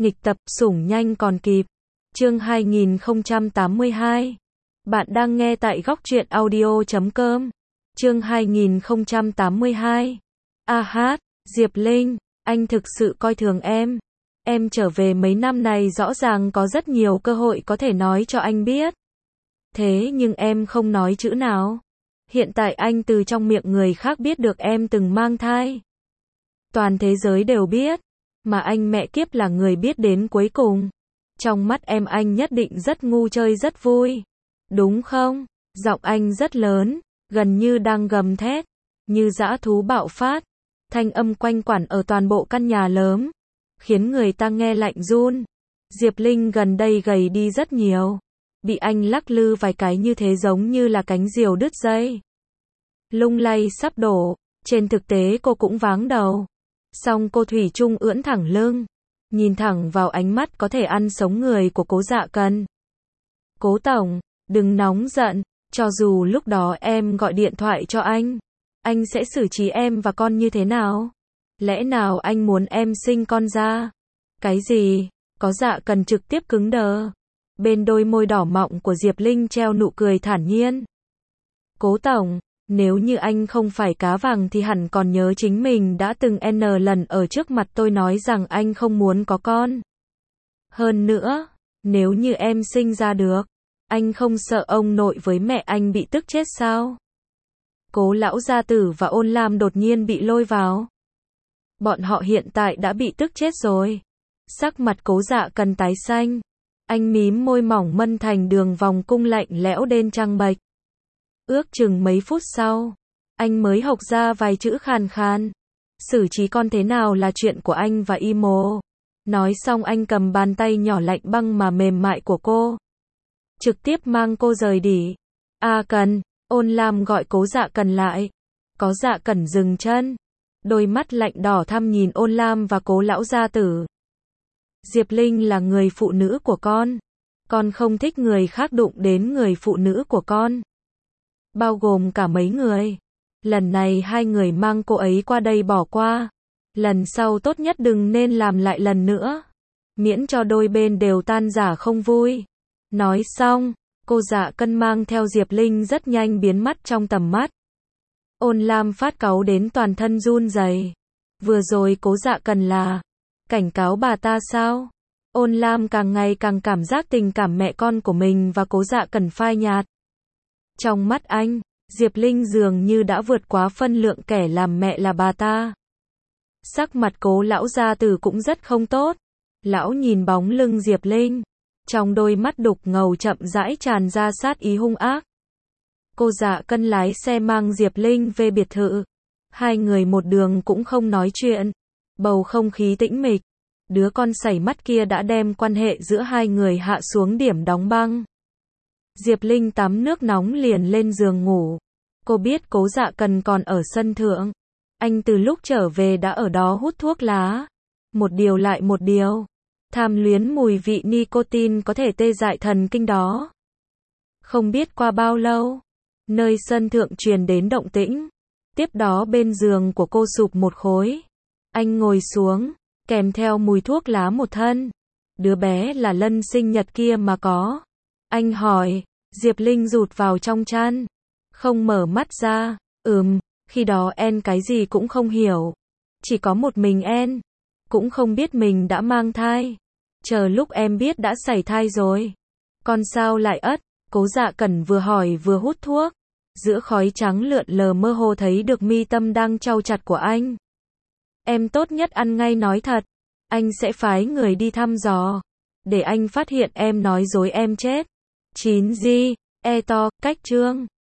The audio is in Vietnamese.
Nghịch tập, sủng nhanh còn kịp. Chương 2082. Bạn đang nghe tại góc truyện audio.com. Chương 2082. A hát, Diệp Linh, anh thực sự coi thường em. Em trở về mấy năm này rõ ràng có rất nhiều cơ hội có thể nói cho anh biết. Thế nhưng em không nói chữ nào. Hiện tại anh từ trong miệng người khác biết được em từng mang thai. Toàn thế giới đều biết. Mà anh mẹ kiếp là người biết đến cuối cùng. Trong mắt em anh nhất định rất ngu chơi rất vui. Đúng không? Giọng anh rất lớn, gần như đang gầm thét, như dã thú bạo phát. Thanh âm quanh quẩn ở toàn bộ căn nhà lớn, khiến người ta nghe lạnh run. Diệp Linh gần đây gầy đi rất nhiều. Bị anh lắc lư vài cái như thế giống như là cánh diều đứt dây. Lung lay sắp đổ, trên thực tế cô cũng váng đầu. Song cô thủy chung ưỡn thẳng lưng, nhìn thẳng vào ánh mắt có thể ăn sống người của Cố Dạ Cần. Cố tổng, đừng nóng giận, cho dù lúc đó em gọi điện thoại cho anh sẽ xử trí em và con như thế nào? Lẽ nào anh muốn em sinh con ra? Cái gì? Có Dạ Cần trực tiếp cứng đờ. Bên đôi môi đỏ mọng của Diệp Linh treo nụ cười thản nhiên. Cố tổng, nếu như anh không phải cá vàng thì hẳn còn nhớ chính mình đã từng N lần ở trước mặt tôi nói rằng anh không muốn có con. Hơn nữa, nếu như em sinh ra được, anh không sợ ông nội với mẹ anh bị tức chết sao? Cố lão gia tử và Ôn Lam đột nhiên bị lôi vào. Bọn họ hiện tại đã bị tức chết rồi. Sắc mặt Cố Dạ Cần tái xanh. Anh mím môi mỏng mân thành đường vòng cung lạnh lẽo đến trăng bệch. Ước chừng mấy phút sau, anh mới hộc ra vài chữ khàn khàn. Xử trí con thế nào là chuyện của anh và Imo. Nói xong anh cầm bàn tay nhỏ lạnh băng mà mềm mại của cô, trực tiếp mang cô rời đi. A Cần, Ôn Lam gọi Cố Dạ Cần lại. Có Dạ Cần dừng chân, đôi mắt lạnh đỏ thăm nhìn Ôn Lam và Cố lão gia tử. Diệp Linh là người phụ nữ của con không thích người khác đụng đến người phụ nữ của con. Bao gồm cả mấy người. Lần này hai người mang cô ấy qua đây bỏ qua. Lần sau tốt nhất đừng nên làm lại lần nữa. Miễn cho đôi bên đều tan rã không vui. Nói xong, cô Dạ Cần mang theo Diệp Linh rất nhanh biến mất trong tầm mắt. Ôn Lam phát cáu đến toàn thân run rẩy. Vừa rồi Cố Dạ Cần là cảnh cáo bà ta sao? Ôn Lam càng ngày càng cảm giác tình cảm mẹ con của mình và Cố Dạ Cần phai nhạt. Trong mắt anh, Diệp Linh dường như đã vượt quá phân lượng kẻ làm mẹ là bà ta. Sắc mặt Cố lão gia tử cũng rất không tốt. Lão nhìn bóng lưng Diệp Linh, trong đôi mắt đục ngầu chậm rãi tràn ra sát ý hung ác. Cô Dạ Cần lái xe mang Diệp Linh về biệt thự. Hai người một đường cũng không nói chuyện. Bầu không khí tĩnh mịch. Đứa con sẩy mắt kia đã đem quan hệ giữa hai người hạ xuống điểm đóng băng. Diệp Linh tắm nước nóng liền lên giường ngủ. Cô biết Cố Dạ Cần còn ở sân thượng. Anh từ lúc trở về đã ở đó hút thuốc lá. Một điều lại một điều. Tham luyến mùi vị nicotine có thể tê dại thần kinh đó. Không biết qua bao lâu, nơi sân thượng truyền đến động tĩnh. Tiếp đó bên giường của cô sụp một khối. Anh ngồi xuống, kèm theo mùi thuốc lá một thân. Đứa bé là Lân sinh nhật kia mà có. Anh hỏi. Diệp Linh rụt vào trong chăn, không mở mắt ra. Khi đó em cái gì cũng không hiểu. Chỉ có một mình em cũng không biết mình đã mang thai. Chờ lúc em biết đã sảy thai rồi. Con sao lại ất? Cố Dạ Cần vừa hỏi vừa hút thuốc. Giữa khói trắng lượn lờ mơ hồ thấy được mi tâm đang trau chặt của anh. Em tốt nhất ăn ngay nói thật. Anh sẽ phái người đi thăm dò, để anh phát hiện em nói dối em chết. 9G, cách chương